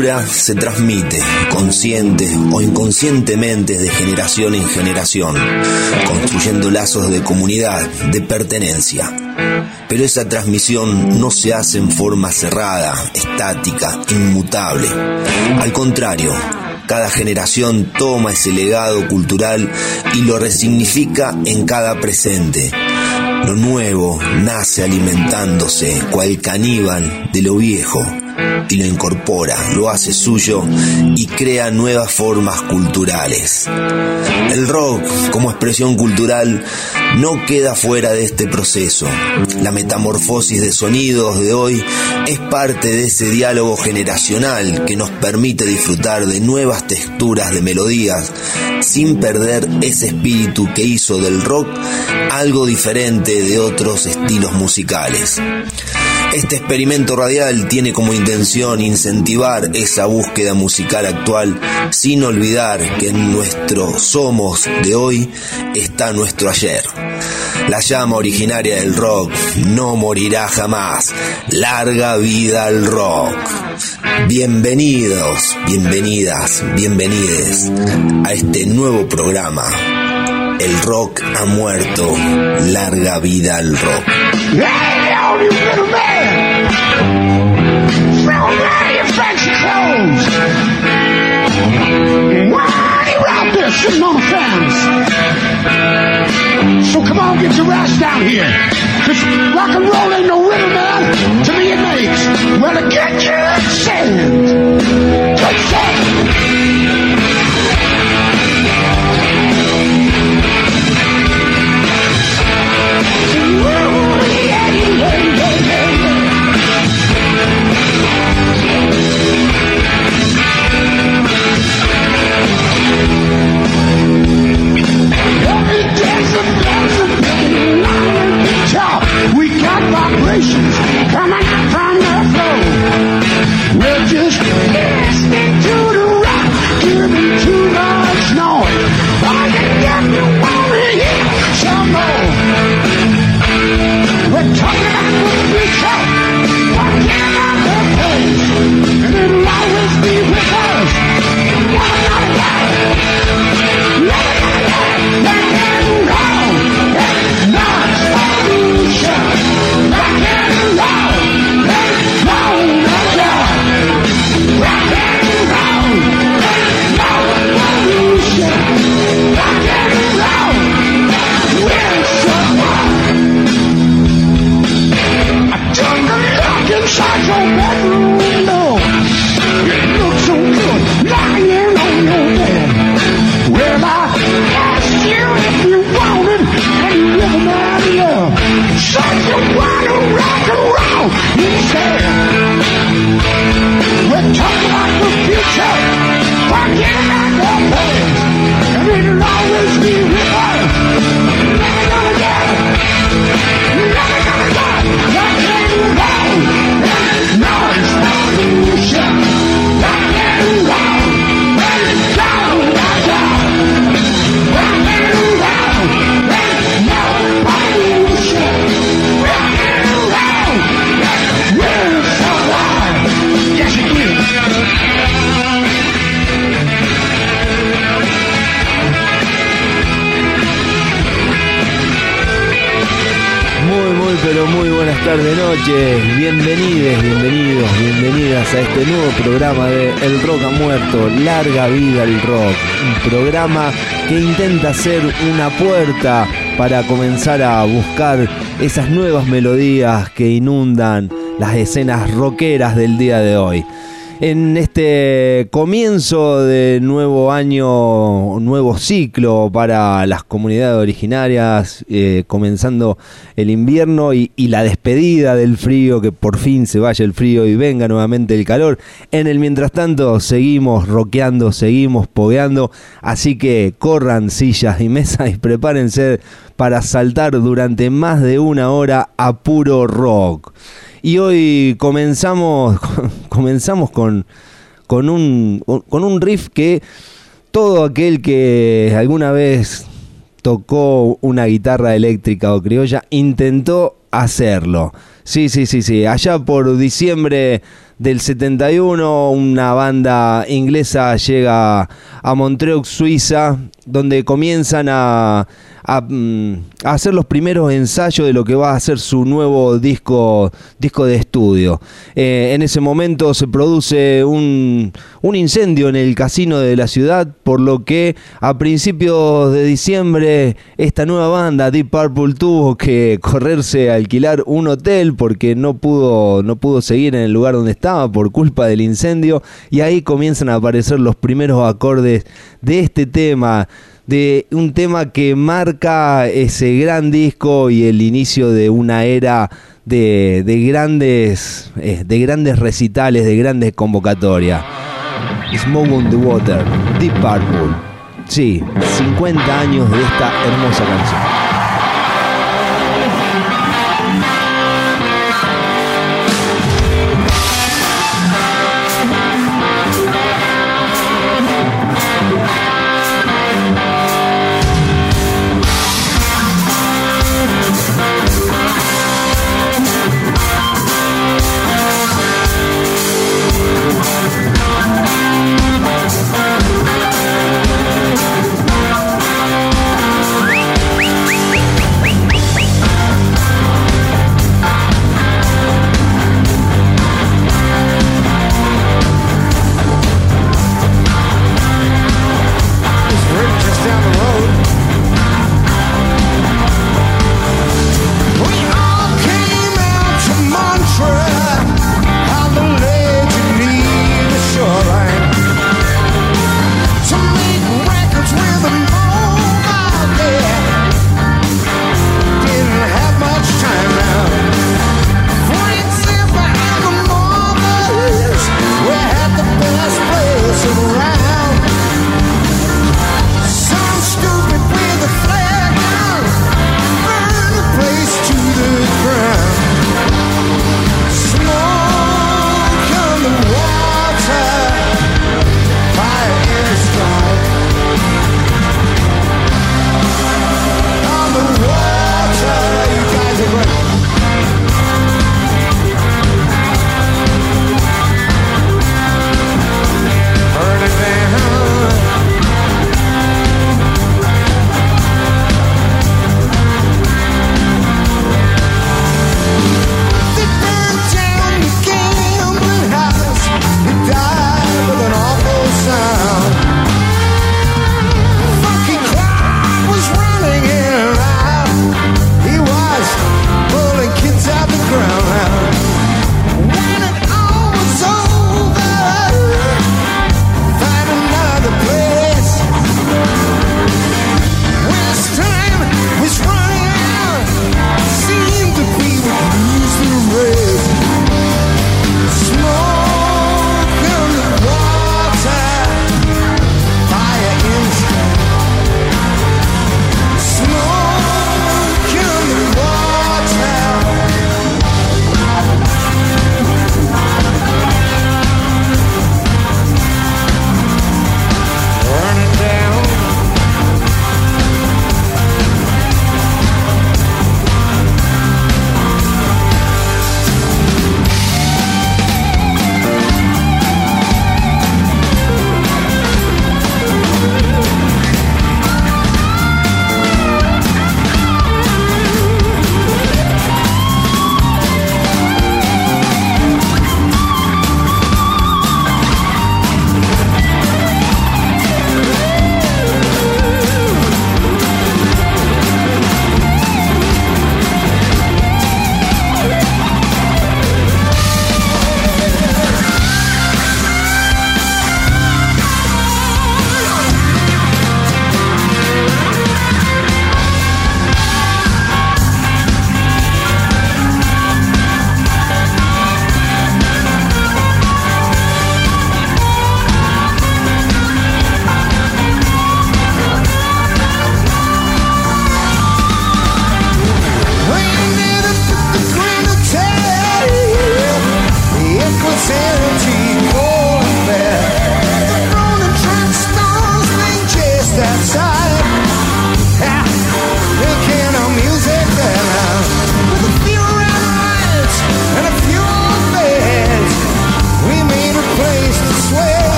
cultura se transmite, consciente o inconscientemente, de generación en generación, construyendo lazos de comunidad, de pertenencia. Pero esa transmisión no se hace en forma cerrada, estática, inmutable. Al contrario, cada generación toma ese legado cultural y lo resignifica en cada presente. Lo nuevo nace alimentándose, cual caníbal, de lo viejo, y lo incorpora, lo hace suyo y crea nuevas formas culturales. El rock, como expresión cultural, no queda fuera de este proceso. La metamorfosis de sonidos de hoy es parte de ese diálogo generacional que nos permite disfrutar de nuevas texturas de melodías sin perder ese espíritu que hizo del rock algo diferente de otros estilos musicales. Este experimento radial tiene como intención incentivar esa búsqueda musical actual, sin olvidar que en nuestro somos de hoy está nuestro ayer. La llama originaria del rock no morirá jamás. Larga vida al rock. Bienvenidos, bienvenidas, bienvenides a este nuevo programa. El rock ha muerto. Larga vida al rock. Hey, all you little man! Throw away your fancy clothes! Why are you out there sitting on the fence? So come on, get your ass down here. Cause rock and roll ain't no riddle, man. To me it makes. Well, to get your sand. Good sand. We got vibrations coming from the floor. We're just listening to the rock, giving too much noise. All you get you want to hear some more. We're talking about the future, talking about the past, and it'll always be with us. Never gonna die, never gonna die, never gonna wrong. It's not solution. Rock and roll, there's no other. Rock and roll, there's no solution. Rock and roll, we're so wild. I took a look inside your bedroom window. It looks so good lying on your bed. Well, I asked you if you wanted any rhythm out of love. Said you want to rock and roll instead. We're talking about the future, forget about the past, and it'll always be with us. Never gonna die, never gonna die. Rock and roll, there's no solution. Rock and roll, there's no other. Rock and roll, there's no pollution. Rock and roll, we're so wild. Yes, it is. Pero muy buenas tardes, noches, bienvenidos, bienvenidas a este nuevo programa de El Rock ha muerto, larga vida al rock, un programa que intenta ser una puerta para comenzar a buscar esas nuevas melodías que inundan las escenas rockeras del día de hoy. En este comienzo de nuevo año, nuevo ciclo para las comunidades originarias, comenzando el invierno y la despedida del frío, que por fin se vaya el frío y venga nuevamente el calor. En el mientras tanto seguimos rockeando, seguimos pogueando, así que corran sillas y mesas y prepárense para saltar durante más de una hora a puro rock. Y hoy comenzamos con un riff que todo aquel que alguna vez tocó una guitarra eléctrica o criolla intentó hacerlo. Sí. Allá por diciembre del 71, una banda inglesa llega a Montreux, Suiza, donde comienzan a hacer los primeros ensayos de lo que va a ser su nuevo disco de estudio. En ese momento se produce un incendio en el casino de la ciudad, por lo que a principios de diciembre esta nueva banda, Deep Purple, tuvo que correrse a alquilar un hotel porque no pudo seguir en el lugar donde estaba por culpa del incendio, y ahí comienzan a aparecer los primeros acordes de este tema, de un tema que marca ese gran disco y el inicio de una era de grandes recitales, de grandes convocatorias. Smoke on the Water, Deep Purple. Sí, 50 años de esta hermosa canción.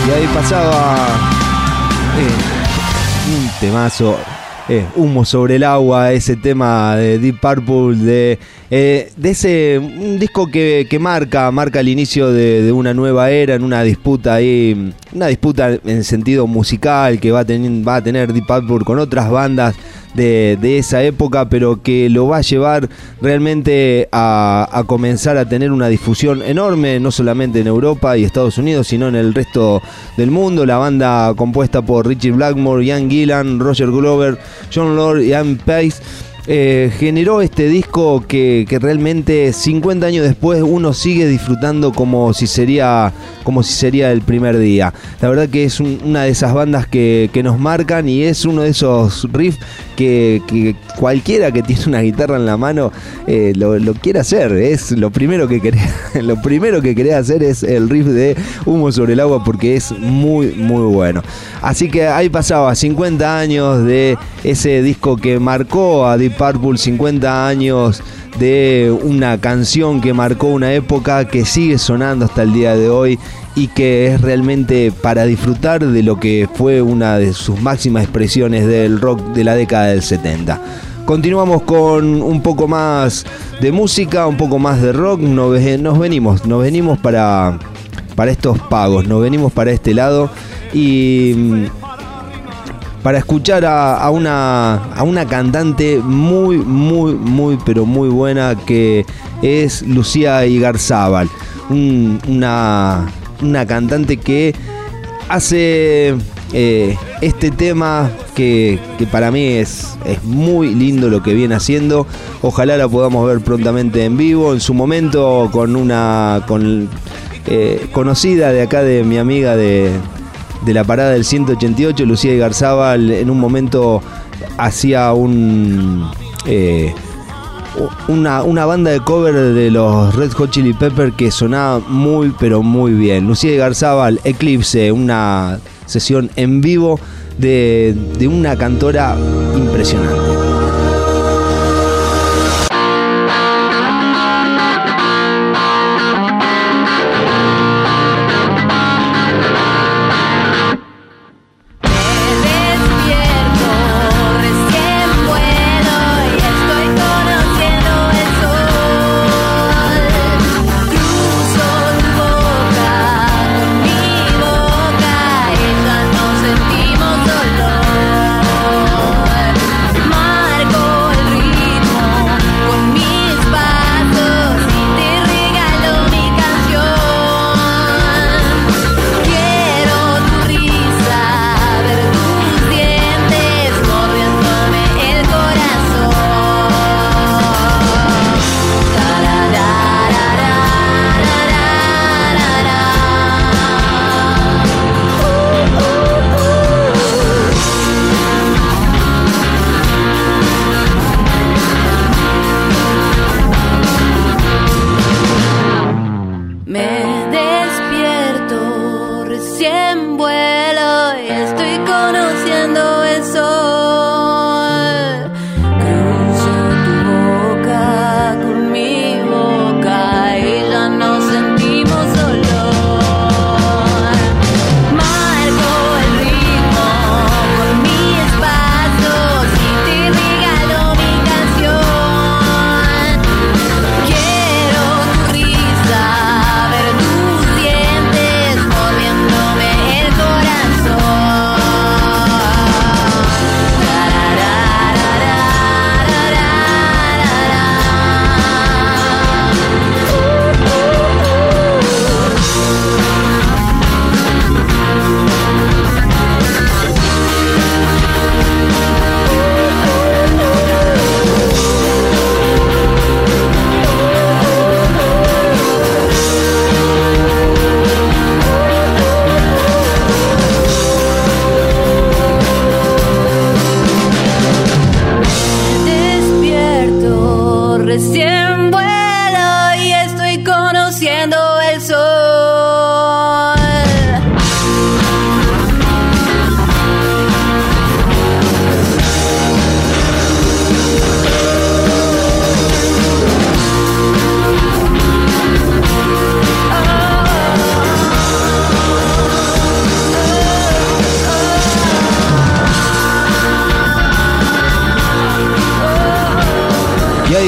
Y ahí pasaba un temazo, Humo sobre el agua, ese tema de Deep Purple, de ese un disco que marca el inicio de una nueva era, en una disputa ahí, una disputa en sentido musical que va a tener Deep Purple con otras bandas de esa época, pero que lo va a llevar realmente a comenzar a tener una difusión enorme, no solamente en Europa y Estados Unidos, sino en el resto del mundo. La banda, compuesta por Ritchie Blackmore, Ian Gillan, Roger Glover, John Lord y Ann Pace, generó este disco que realmente 50 años después uno sigue disfrutando como si sería el primer día. La verdad que es una de esas bandas que nos marcan, y es uno de esos riffs que cualquiera que tiene una guitarra en la mano lo quiere hacer. Es lo primero que querés hacer es el riff de Humo sobre el agua, porque es muy muy bueno. Así que ahí pasaba 50 años de ese disco que marcó a Deep Purple, 50 años de una canción que marcó una época, que sigue sonando hasta el día de hoy y que es realmente para disfrutar de lo que fue una de sus máximas expresiones del rock de la década del 70. Continuamos con un poco más de música, un poco más de rock. Nos venimos para estos pagos, nos venimos para este lado y para escuchar a una cantante muy, muy, muy, pero muy buena, que es Lucía Igarzábal, una cantante que hace este tema que para mí es muy lindo lo que viene haciendo. Ojalá la podamos ver prontamente en vivo. En su momento conocida de acá, de mi amiga de la parada del 188, Lucía Igarzábal, en un momento hacía una banda de cover de los Red Hot Chili Peppers que sonaba muy pero muy bien. Lucía Igarzábal, Eclipse, una sesión en vivo de una cantora impresionante.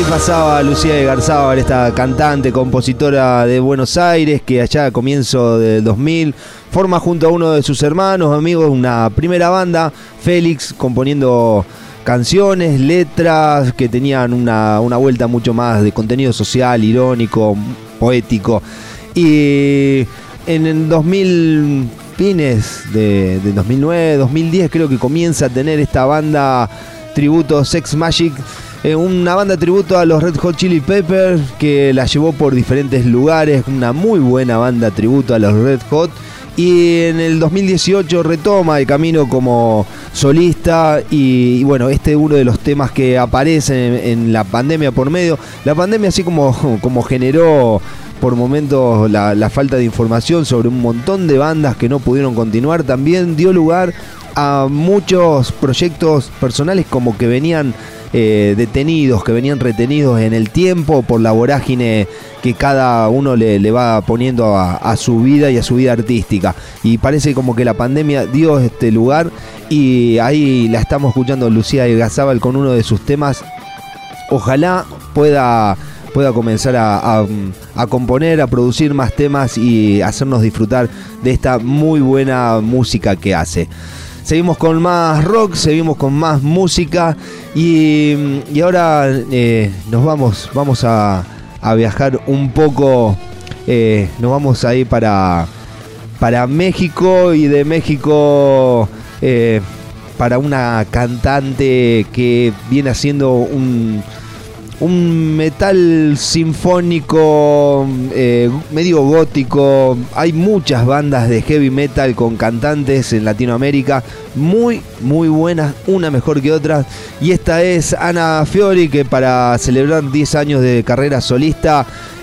pasaba Lucía de Garzábal, esta cantante, compositora de Buenos Aires, que allá a comienzo del 2000 forma junto a uno de sus hermanos, amigos, una primera banda, Félix, componiendo canciones, letras que tenían una vuelta mucho más de contenido social, irónico, poético. Y en el 2000, fines de 2009, 2010, creo que comienza a tener esta banda tributo Sex Magic, una banda tributo a los Red Hot Chili Peppers, que la llevó por diferentes lugares, una muy buena banda tributo a los Red Hot. Y en el 2018 retoma el camino como solista y bueno, este es uno de los temas que aparecen en la pandemia por medio. La pandemia, así como generó por momentos la falta de información sobre un montón de bandas que no pudieron continuar, también dio lugar a muchos proyectos personales como que venían detenidos, que venían retenidos en el tiempo por la vorágine que cada uno le va poniendo a su vida y a su vida artística. Y parece como que la pandemia dio este lugar y ahí la estamos escuchando Lucía de Garzábal con uno de sus temas. Ojalá pueda comenzar a componer, a producir más temas y hacernos disfrutar de esta muy buena música que hace. Seguimos con más rock, seguimos con más música y ahora nos vamos a viajar un poco, nos vamos a ir para México y de México para una cantante que viene haciendo un metal sinfónico medio gótico. Hay muchas bandas de heavy metal con cantantes en Latinoamérica muy muy buenas, una mejor que otra, y esta es Ana Fiori, que para celebrar 10 años de carrera solista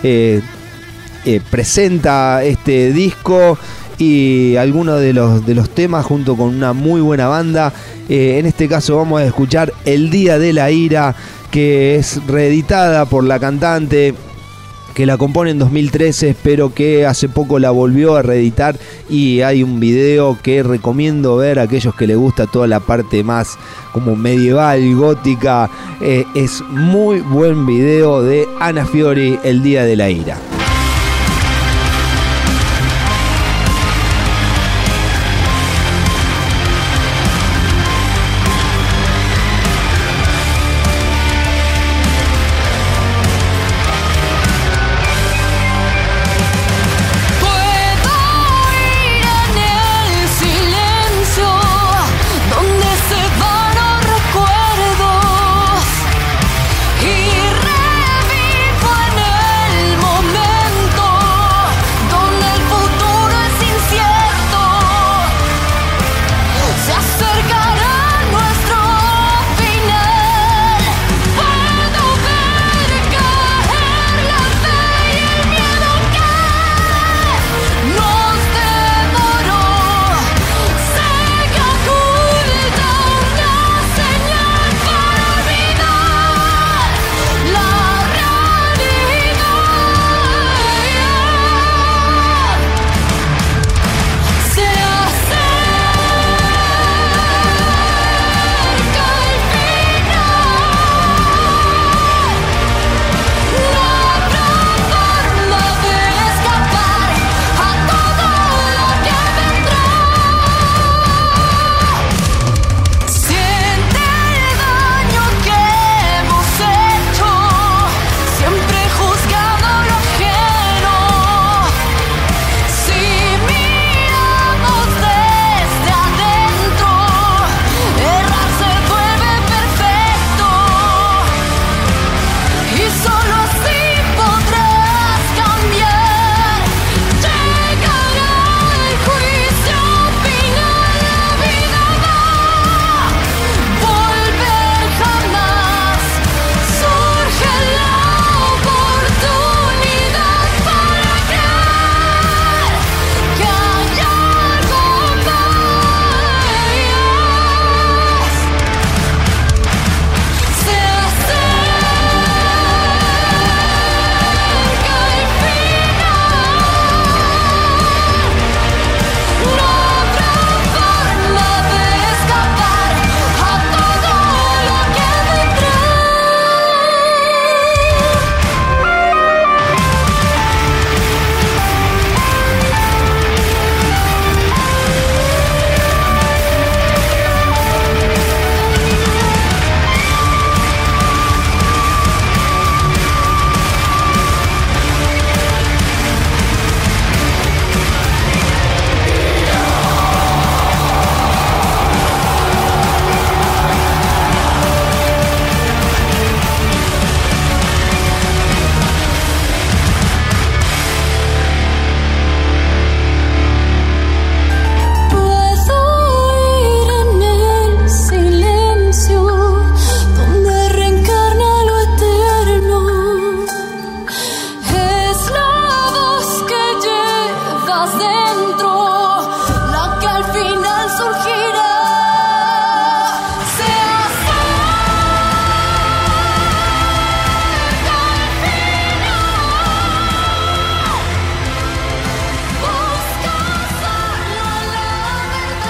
presenta este disco y algunos de los temas junto con una muy buena banda. En este caso vamos a escuchar El Día de la Ira, que es reeditada por la cantante, que la compone en 2013, pero que hace poco la volvió a reeditar y hay un video que recomiendo ver a aquellos que les gusta toda la parte más como medieval, gótica. Es muy buen video de Ana Fiori, El Día de la Ira. Momento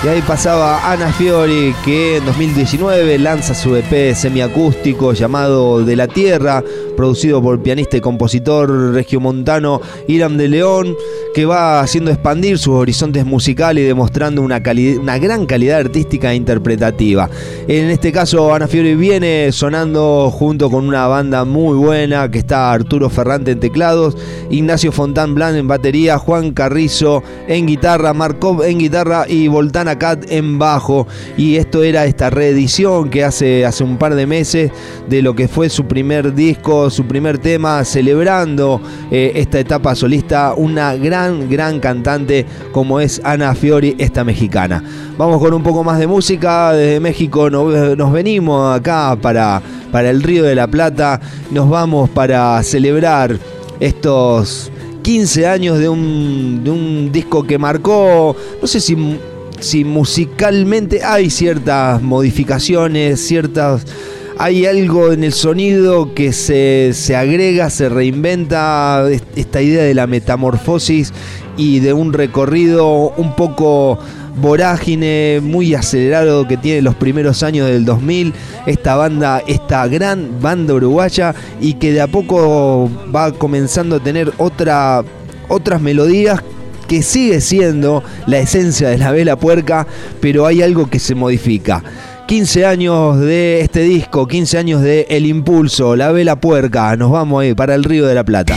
Y ahí pasaba Ana Fiori, que en 2019 lanza su EP semiacústico llamado De la Tierra, producido por el pianista y compositor regiomontano Hiram de León, que va haciendo expandir sus horizontes musicales y demostrando una gran calidad artística e interpretativa. En este caso, Ana Fiori viene sonando junto con una banda muy buena, que está Arturo Ferrante en teclados, Ignacio Fontán Blanc en batería, Juan Carrizo en guitarra, Markov en guitarra y Voltana Cat en bajo. Y esto era esta reedición que hace un par de meses de lo que fue su primer disco, su primer tema, celebrando esta etapa solista, una gran cantante como es Ana Fiori, esta mexicana. Vamos con un poco más de música. Desde México nos venimos acá para el Río de la Plata. Nos vamos para celebrar estos 15 años de un disco que marcó, no sé si musicalmente hay ciertas modificaciones, hay algo en el sonido que se agrega, se reinventa, esta idea de la metamorfosis y de un recorrido un poco vorágine, muy acelerado que tiene los primeros años del 2000, esta gran banda uruguaya, y que de a poco va comenzando a tener otras melodías que sigue siendo la esencia de La Vela Puerca, pero hay algo que se modifica. 15 años de este disco, 15 años de El Impulso, La Vela Puerca. Nos vamos ahí para el Río de la Plata.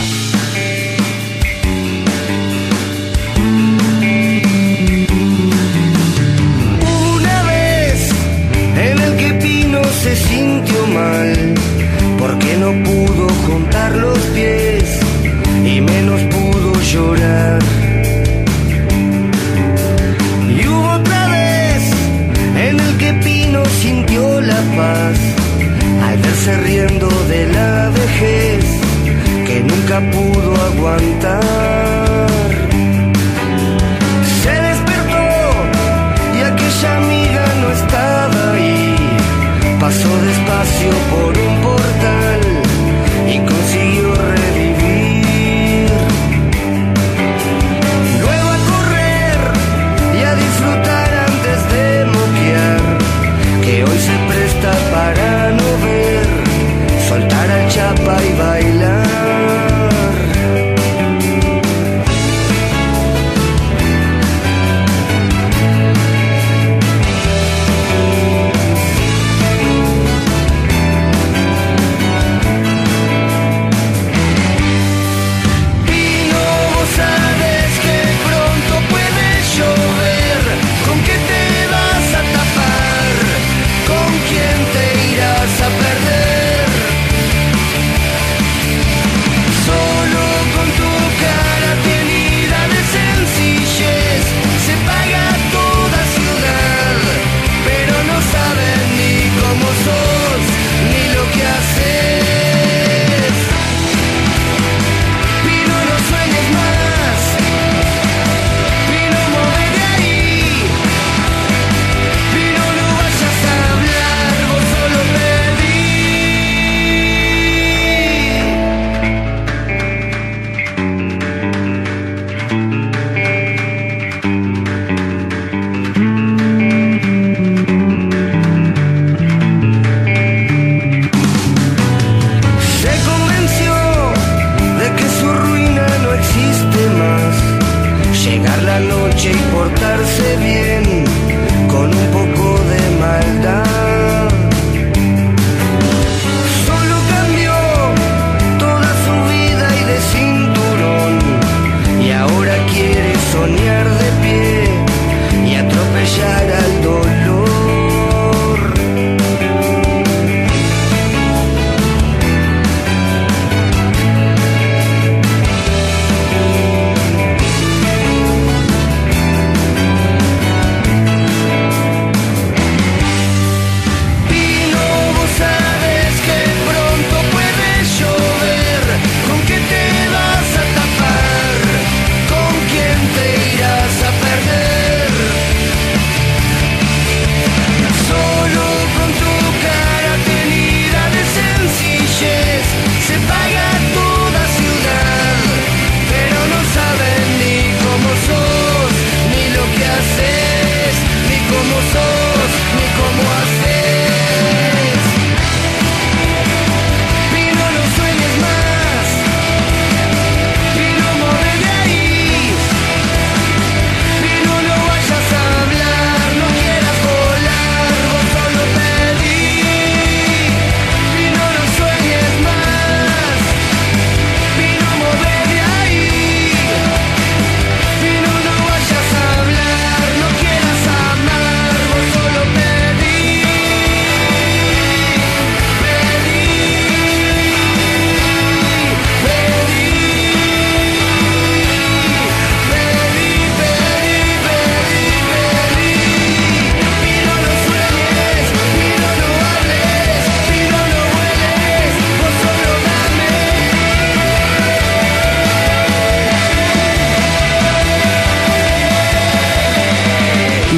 Una vez en el que Pino se sintió mal, porque no pudo juntar los pies y menos pudo llorar. Y hubo otra vez en el que Pino sintió la paz al verse riendo de la vejez que nunca pudo aguantar. Se despertó y aquella amiga no estaba ahí. Pasó despacio por un portal y consiguió revivir. Luego a correr y a disfrutar antes de moquear, que hoy se presta para no ver, soltar al chapa y bailar.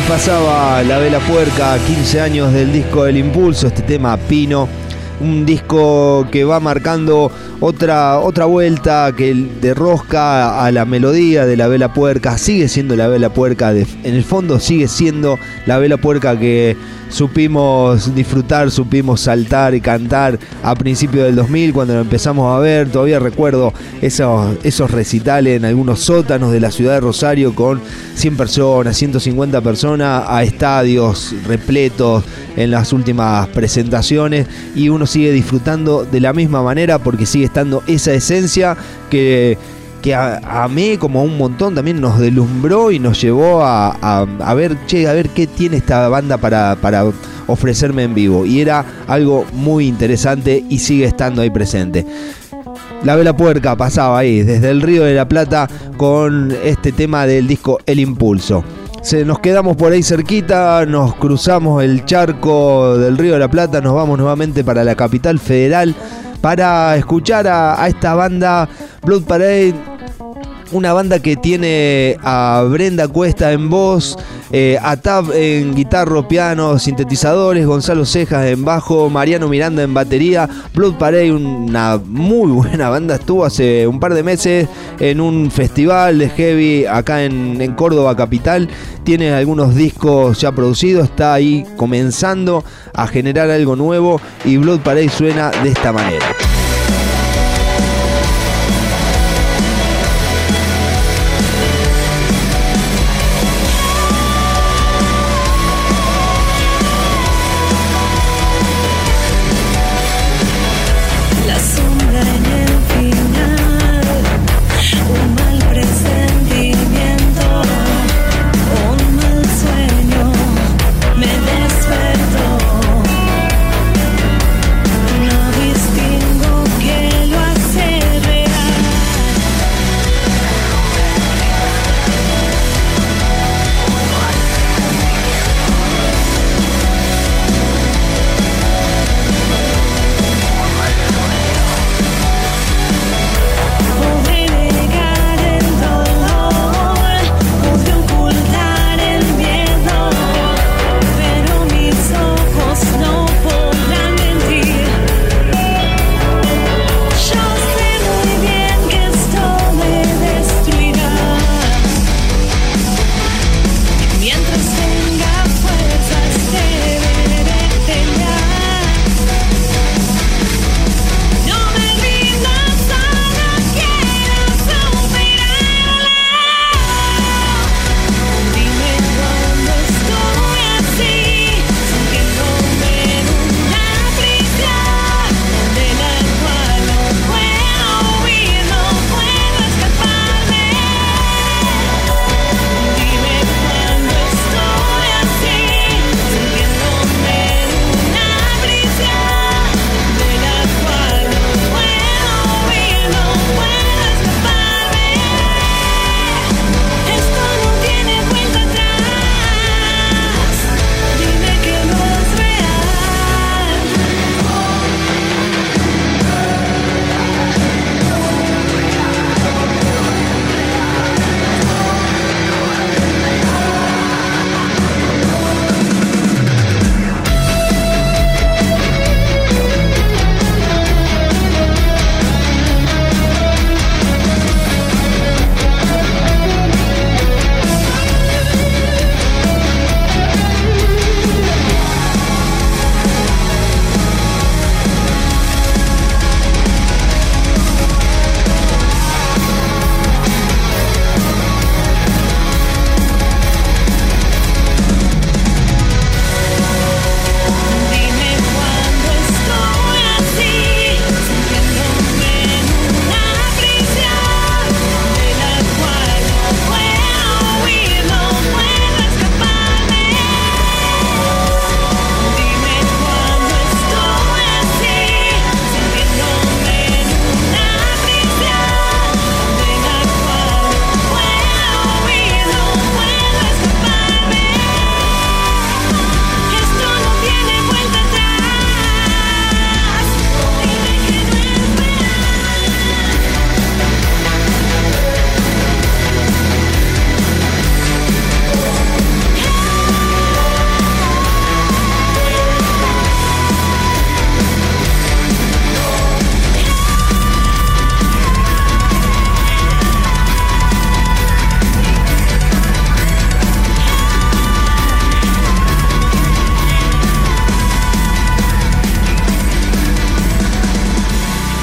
Pasaba La Vela Puerca, 15 años del disco El Impulso, este tema Pino, un disco que va marcando otra vuelta que de rosca a la melodía de La Vela Puerca. Sigue siendo La Vela Puerca, en el fondo sigue siendo La Vela Puerca que supimos disfrutar, supimos saltar y cantar a principios del 2000 cuando lo empezamos a ver. Todavía recuerdo esos recitales en algunos sótanos de la ciudad de Rosario con 100 personas, 150 personas, a estadios repletos en las últimas presentaciones, y uno sigue disfrutando de la misma manera porque sigue estando esa esencia que a mí, como a un montón, también nos deslumbró y nos llevó a ver qué tiene esta banda para ofrecerme en vivo, y era algo muy interesante y sigue estando ahí presente. La Vela Puerca pasaba ahí desde el Río de la Plata con este tema del disco El Impulso. Nos quedamos por ahí cerquita, nos cruzamos el charco del Río de la Plata, nos vamos nuevamente para la capital federal para escuchar a esta banda Blood Parade, una banda que tiene a Brenda Cuesta en voz, a Tab en guitarra, piano, sintetizadores, Gonzalo Cejas en bajo, Mariano Miranda en batería. Blood Parade, una muy buena banda, estuvo hace un par de meses en un festival de heavy acá en Córdoba capital. Tiene algunos discos ya producidos, está ahí comenzando a generar algo nuevo, y Blood Parade suena de esta manera. No distingo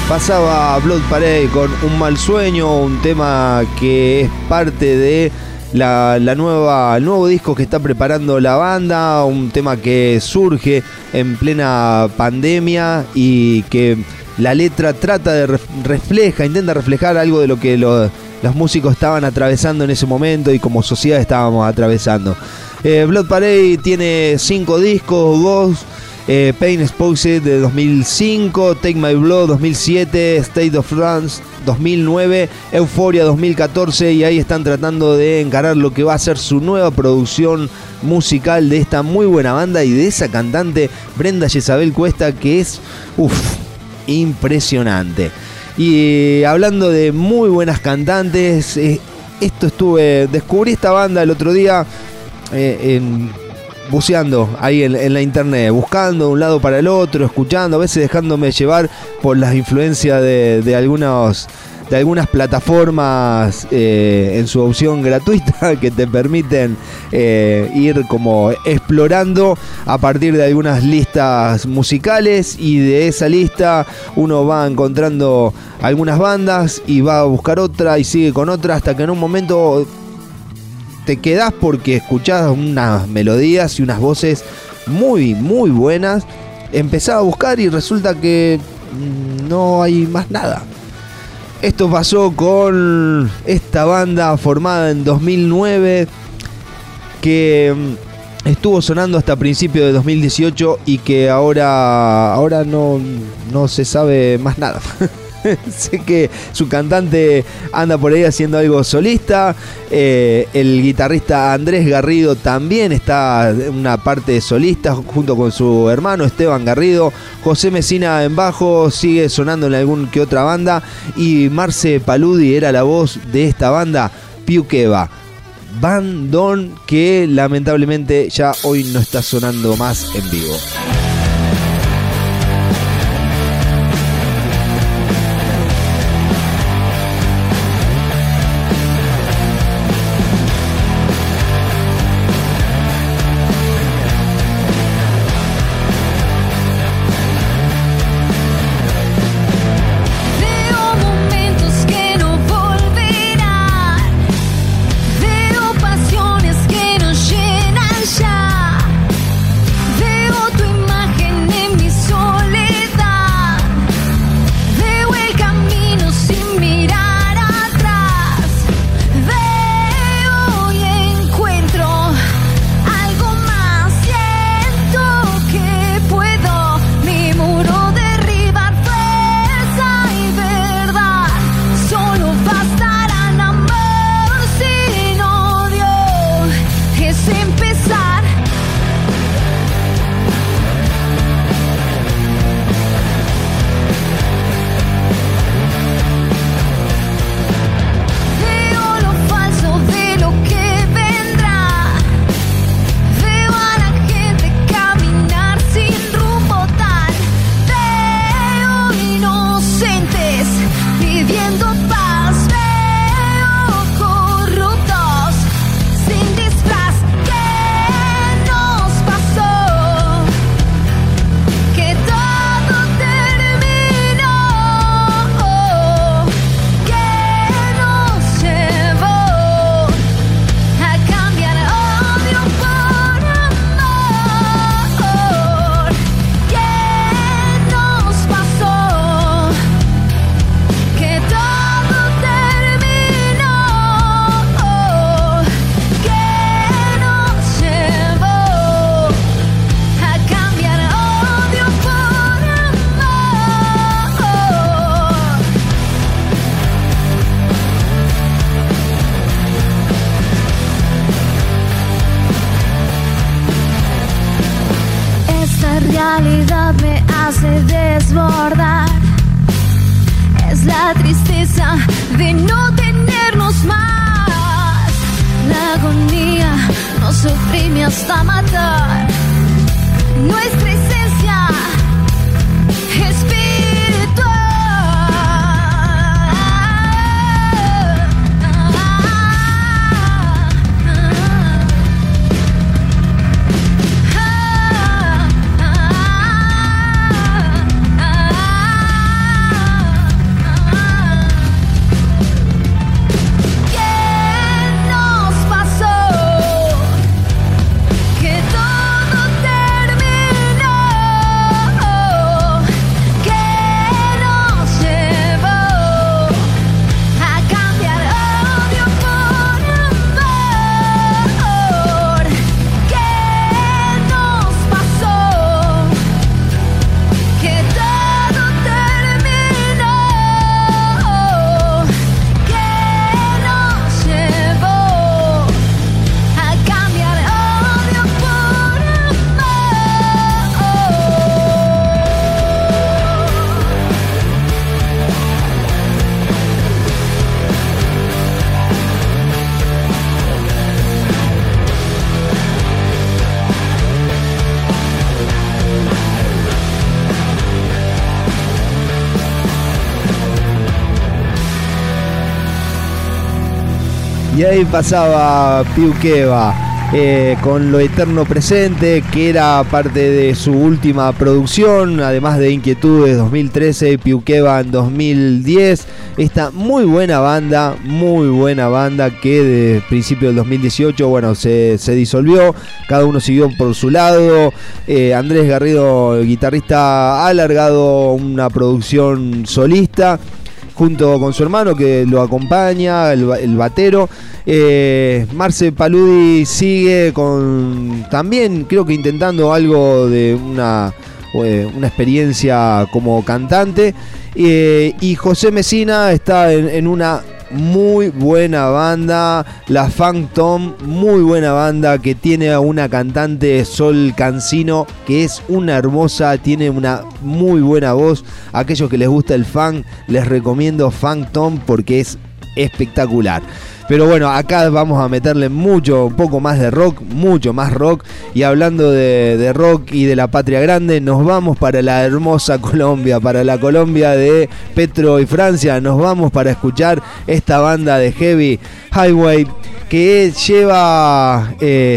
Pasaba Blood Parade con Un Mal Sueño, un tema que es parte de el nuevo disco que está preparando la banda, un tema que surge en plena pandemia y que la letra trata de intenta reflejar algo de lo que los músicos estaban atravesando en ese momento y como sociedad estábamos atravesando. Blood Parade tiene 5 discos: Ghost, Pain Exposed de 2005, Take My Blood 2007, State of Trance 2009, Euphoria 2014, y ahí están tratando de encarar lo que va a ser su nueva producción musical de esta muy buena banda y de esa cantante Brenda Jezabel Cuesta, que es impresionante. Y hablando de muy buenas cantantes, descubrí esta banda el otro día buceando ahí en la internet, buscando de un lado para el otro, escuchando, a veces dejándome llevar por las influencias de algunas plataformas en su opción gratuita que te permiten ir como explorando a partir de algunas listas musicales, y de esa lista uno va encontrando algunas bandas y va a buscar otra y sigue con otra hasta que en un momento te quedás porque escuchás unas melodías y unas voces muy muy buenas. Empezás a buscar y resulta que no hay más nada. Esto pasó con esta banda formada en 2009 que estuvo sonando hasta principios de 2018 y que ahora no se sabe más nada. Sé que su cantante anda por ahí haciendo algo solista. El guitarrista Andrés Garrido también está en una parte solista junto con su hermano Esteban Garrido. José Mesina en bajo sigue sonando en algún que otra banda. Y Marce Paludi era la voz de esta banda, Piuqueva. Bandón que lamentablemente ya hoy no está sonando más en vivo. realidad me hace desbordar. Es la tristeza de no tenernos más. La agonía nos oprime hasta matar. Nuestra esencia espiritual. Y ahí pasaba Piuqueva con Lo Eterno Presente, que era parte de su última producción, además de Inquietudes 2013, Piuqueva en 2010. Esta muy buena banda que de principio del 2018, bueno, se disolvió, cada uno siguió por su lado. Andrés Garrido, el guitarrista, ha largado una producción solista junto con su hermano que lo acompaña, el batero. Marce Paludi sigue con también, creo que intentando algo de una experiencia como cantante. Y José Mesina está en una muy buena banda, la Funk Tom, muy buena banda, que tiene a una cantante, Sol Cancino, que es una hermosa, tiene una muy buena voz. A aquellos que les gusta el funk, les recomiendo Funk Tom porque es espectacular. Pero bueno, acá vamos a meterle un poco más de rock, mucho más rock. Y hablando de rock y de la patria grande, nos vamos para la hermosa Colombia, para la Colombia de Petro y Francia. Nos vamos para escuchar esta banda de heavy, Highway, que lleva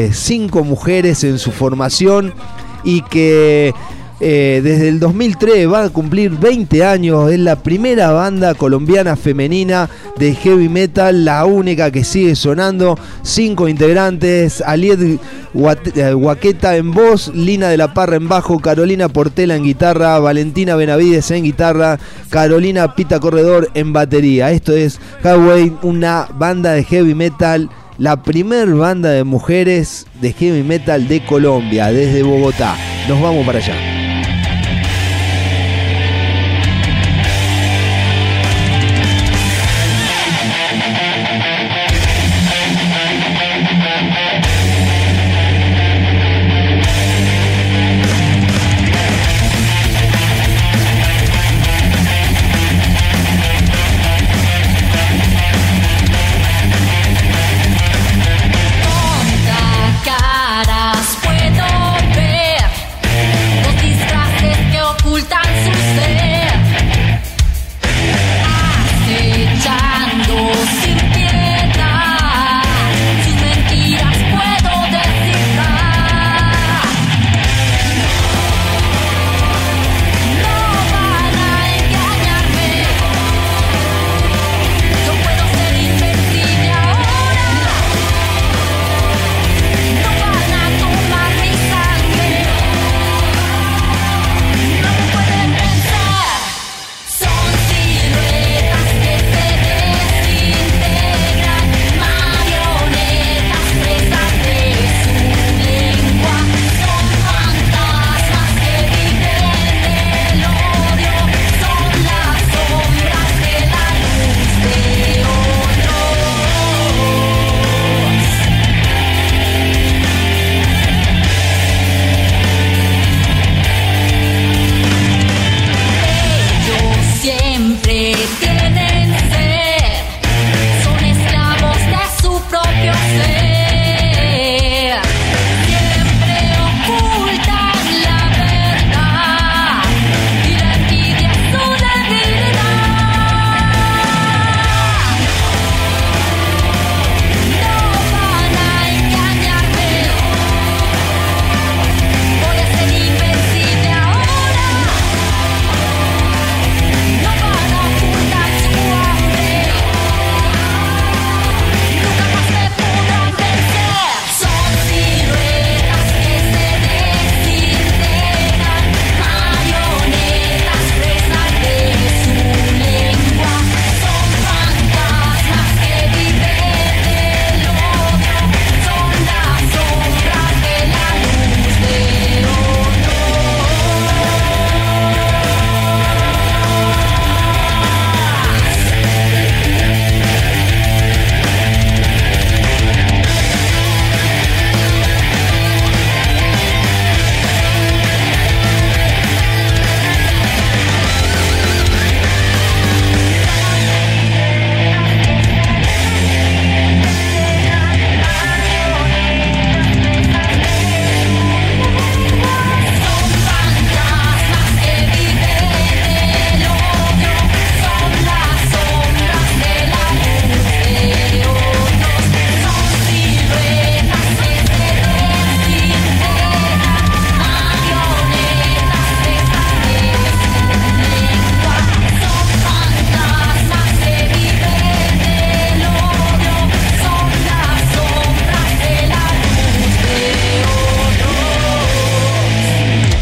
5 mujeres en su formación y que desde el 2003 va a cumplir 20 años. Es la primera banda colombiana femenina de heavy metal, la única que sigue sonando. 5 integrantes: Aliet Guaqueta en voz, Lina de la Parra en bajo, Carolina Portela en guitarra, Valentina Benavides en guitarra, Carolina Pita Corredor en batería. Esto es Highway, una banda de heavy metal, la primer banda de mujeres de heavy metal de Colombia, desde Bogotá. Nos vamos para allá. Caras puedo ver, nos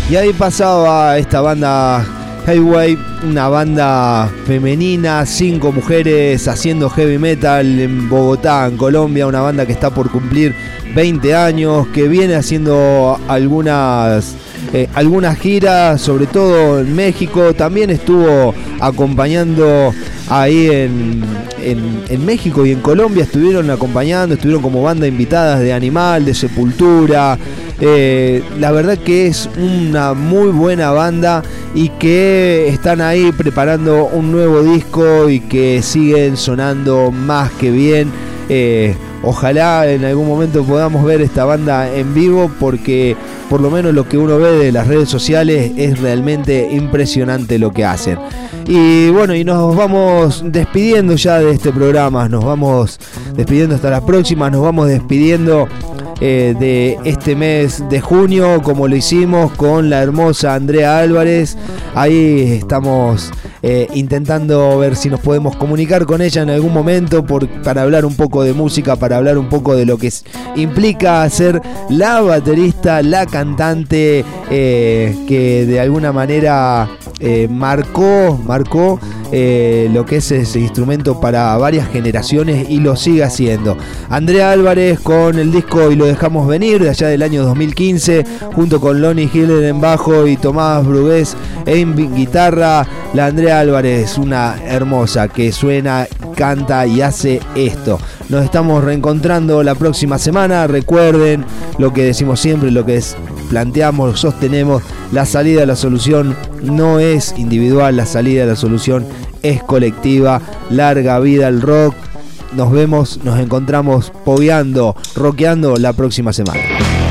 Y ahí pasaba esta banda Highway, una banda femenina, 5 mujeres haciendo heavy metal en Bogotá, en Colombia, una banda que está por cumplir 20 años, que viene haciendo algunas giras, sobre todo en México. También estuvo acompañando ahí en México y en Colombia, estuvieron como banda invitadas de Animal, de Sepultura. La verdad que es una muy buena banda y que están ahí preparando un nuevo disco y que siguen sonando más que bien. Ojalá en algún momento podamos ver esta banda en vivo, porque por lo menos lo que uno ve de las redes sociales es realmente impresionante lo que hacen. Y bueno, y nos vamos despidiendo ya de este programa, nos vamos despidiendo hasta la próxima, nos vamos despidiendo de este mes de junio, como lo hicimos con la hermosa Andrea Álvarez. Ahí estamos intentando ver si nos podemos comunicar con ella en algún momento para hablar un poco de música, para hablar un poco de lo que implica ser la baterista, la cantante, que de alguna manera marcó lo que es ese instrumento para varias generaciones y lo sigue haciendo. Andrea Álvarez con el disco Y lo dejamos venir, de allá del año 2015, junto con Lonnie Hiller en bajo y Tomás Brugués en guitarra. La Andrea Álvarez, una hermosa que suena, canta y hace esto. Nos estamos reencontrando la próxima semana. Recuerden lo que decimos siempre, lo que planteamos, sostenemos: la salida a la solución no es individual, la salida a la solución es colectiva. Larga vida al rock. Nos vemos, nos encontramos pogueando, rockeando la próxima semana.